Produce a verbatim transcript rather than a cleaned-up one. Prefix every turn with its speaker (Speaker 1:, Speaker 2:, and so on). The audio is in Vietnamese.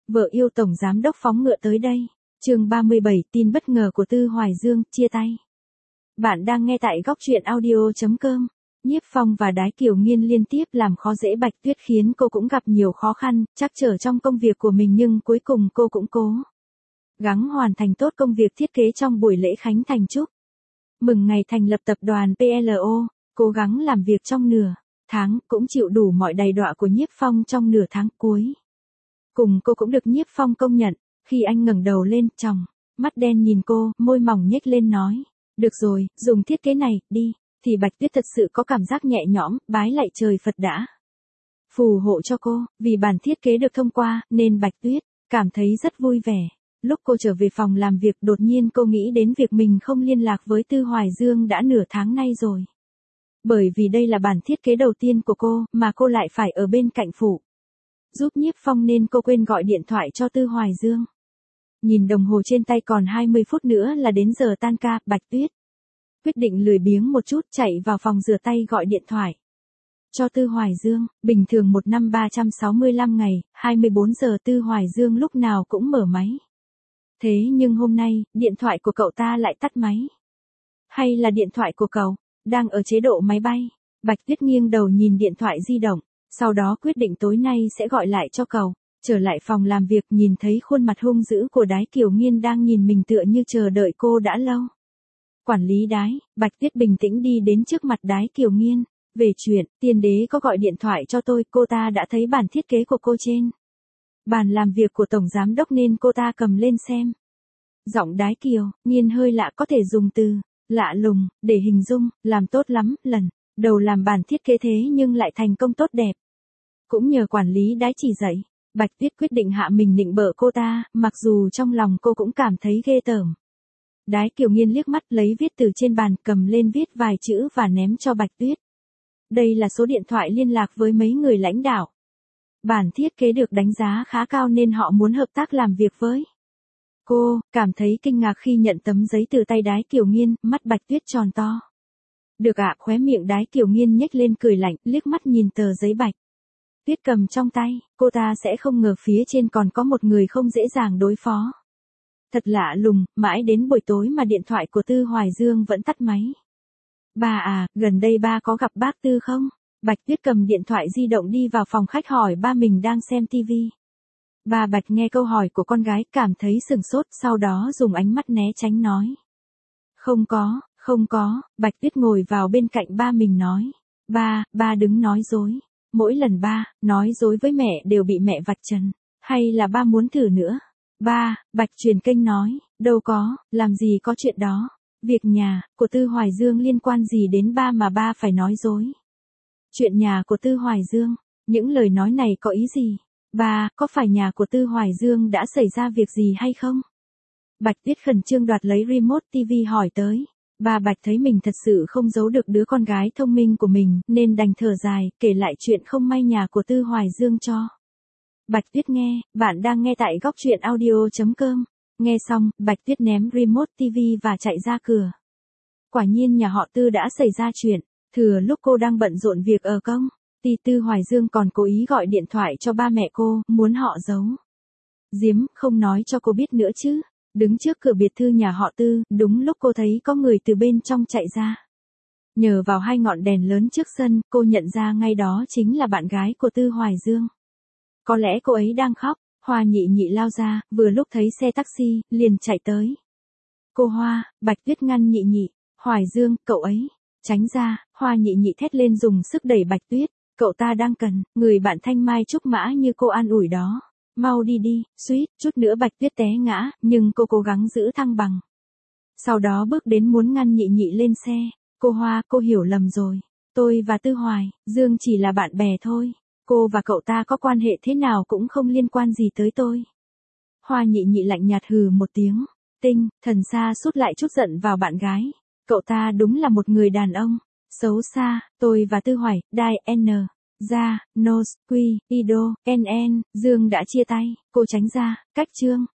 Speaker 1: Vợ yêu tổng giám đốc phóng ngựa tới đây. Chương ba mươi bảy, tin bất ngờ của Tư Hoài Dương, chia tay. Bạn đang nghe tại góc truyện audio chấm com. Nhiếp Phong và Đái Kiều Nghiên liên tiếp làm khó dễ Bạch Tuyết khiến cô cũng gặp nhiều khó khăn, trắc trở trong công việc của mình, nhưng cuối cùng cô cũng cố gắng hoàn thành tốt công việc thiết kế trong buổi lễ khánh thành chúc mừng ngày thành lập tập đoàn pê lờ o, cố gắng làm việc trong nửa tháng, cũng chịu đủ mọi đầy đọa của Nhiếp Phong trong nửa tháng cuối. Cùng cô cũng được Nhiếp Phong công nhận, khi anh ngẩng đầu lên, tròng mắt đen nhìn cô, môi mỏng nhếch lên nói, được rồi, dùng thiết kế này, đi, thì Bạch Tuyết thật sự có cảm giác nhẹ nhõm, bái lạy trời Phật đã phù hộ cho cô, vì bản thiết kế được thông qua, nên Bạch Tuyết cảm thấy rất vui vẻ. Lúc cô trở về phòng làm việc, đột nhiên cô nghĩ đến việc mình không liên lạc với Tư Hoài Dương đã nửa tháng nay rồi. Bởi vì đây là bản thiết kế đầu tiên của cô, mà cô lại phải ở bên cạnh phụ giúp Nhiếp Phong, nên cô quên gọi điện thoại cho Tư Hoài Dương. Nhìn đồng hồ trên tay, còn hai mươi phút nữa là đến giờ tan ca, Bạch Tuyết quyết định lười biếng một chút, chạy vào phòng rửa tay gọi điện thoại cho Tư Hoài Dương. Bình thường một năm ba trăm sáu mươi lăm ngày, hai mươi bốn giờ Tư Hoài Dương lúc nào cũng mở máy. Thế nhưng hôm nay, điện thoại của cậu ta lại tắt máy. Hay là điện thoại của cậu đang ở chế độ máy bay? Bạch Tuyết nghiêng đầu nhìn điện thoại di động, sau đó quyết định tối nay sẽ gọi lại cho cậu. Trở lại phòng làm việc, nhìn thấy khuôn mặt hung dữ của Đái Kiều Nghiên đang nhìn mình tựa như chờ đợi cô đã lâu. Quản lý Đái, Bạch Tuyết bình tĩnh đi đến trước mặt Đái Kiều Nghiên. Về chuyện, tiên đế có gọi điện thoại cho tôi, cô ta đã thấy bản thiết kế của cô trên bàn làm việc của tổng giám đốc nên cô ta cầm lên xem. Giọng Đái Kiều Nghiên hơi lạ, có thể dùng từ lạ lùng để hình dung, làm tốt lắm, lần đầu làm bản thiết kế thế nhưng lại thành công tốt đẹp. Cũng nhờ quản lý Đái chỉ dạy, Bạch Tuyết quyết định hạ mình nịnh bợ cô ta, mặc dù trong lòng cô cũng cảm thấy ghê tởm. Đái Kiều Nghiên liếc mắt lấy viết từ trên bàn, cầm lên viết vài chữ và ném cho Bạch Tuyết. Đây là số điện thoại liên lạc với mấy người lãnh đạo. Bản thiết kế được đánh giá khá cao nên họ muốn hợp tác làm việc với cô. Cảm thấy kinh ngạc khi nhận tấm giấy từ tay Đái Kiều Nghiên, mắt Bạch Tuyết tròn to. Được ạ, khóe miệng Đái Kiều Nghiên nhếch lên cười lạnh, liếc mắt nhìn tờ giấy Bạch Tuyết cầm trong tay, cô ta sẽ không ngờ phía trên còn có một người không dễ dàng đối phó. Thật lạ lùng, mãi đến buổi tối mà điện thoại của Tư Hoài Dương vẫn tắt máy. Ba à, gần đây ba có gặp bác Tư không? Bạch Tuyết cầm điện thoại di động đi vào phòng khách hỏi ba mình đang xem tivi. Ba Bạch nghe câu hỏi của con gái, cảm thấy sửng sốt, sau đó dùng ánh mắt né tránh nói. Không có, không có. Bạch Tuyết ngồi vào bên cạnh ba mình nói. Ba, ba đừng nói dối. Mỗi lần ba nói dối với mẹ đều bị mẹ vạch trần. Hay là ba muốn thử nữa? Ba, Bạch truyền kênh nói. Đâu có, làm gì có chuyện đó. Việc nhà của Tư Hoài Dương liên quan gì đến ba mà ba phải nói dối? Chuyện nhà của Tư Hoài Dương, những lời nói này có ý gì? Ba, có phải nhà của Tư Hoài Dương đã xảy ra việc gì hay không? Bạch Tuyết khẩn trương đoạt lấy remote tivi hỏi tới. Ba Bạch thấy mình thật sự không giấu được đứa con gái thông minh của mình, nên đành thở dài, kể lại chuyện không may nhà của Tư Hoài Dương cho Bạch Tuyết nghe. Bạn đang nghe tại góc truyện audio chấm com. Nghe xong, Bạch Tuyết ném remote tivi và chạy ra cửa. Quả nhiên nhà họ Tư đã xảy ra chuyện. Thừa lúc cô đang bận rộn việc ở công ty, Tư Hoài Dương còn cố ý gọi điện thoại cho ba mẹ cô, muốn họ giấu giếm, không nói cho cô biết nữa chứ. Đứng trước cửa biệt thự nhà họ Tư, đúng lúc cô thấy có người từ bên trong chạy ra. Nhờ vào hai ngọn đèn lớn trước sân, cô nhận ra ngay đó chính là bạn gái của Tư Hoài Dương. Có lẽ cô ấy đang khóc. Hoa Nhị Nhị lao ra, vừa lúc thấy xe taxi, liền chạy tới. Cô Hoa, Bạch Tuyết ngăn Nhị Nhị. Hoài Dương, cậu ấy tránh ra. Hoa Nhị Nhị thét lên dùng sức đẩy Bạch Tuyết. Cậu ta đang cần người bạn thanh mai trúc mã như cô an ủi đó. Mau đi đi. Suýt chút nữa Bạch Tuyết té ngã, nhưng cô cố gắng giữ thăng bằng. Sau đó bước đến muốn ngăn Nhị Nhị lên xe. Cô Hoa, cô hiểu lầm rồi. Tôi và Tư Hoài Dương chỉ là bạn bè thôi. Cô và cậu ta có quan hệ thế nào cũng không liên quan gì tới tôi. Hoa Nhị Nhị lạnh nhạt hừ một tiếng. Tinh, thần xa sút lại chút giận vào bạn gái. Cậu ta đúng là một người đàn ông xấu xa. Tôi và Tư Hoài, Đai, N, Gia, Nos, Quy, Ido, N N, Dương đã chia tay. Cô tránh ra, cách Trương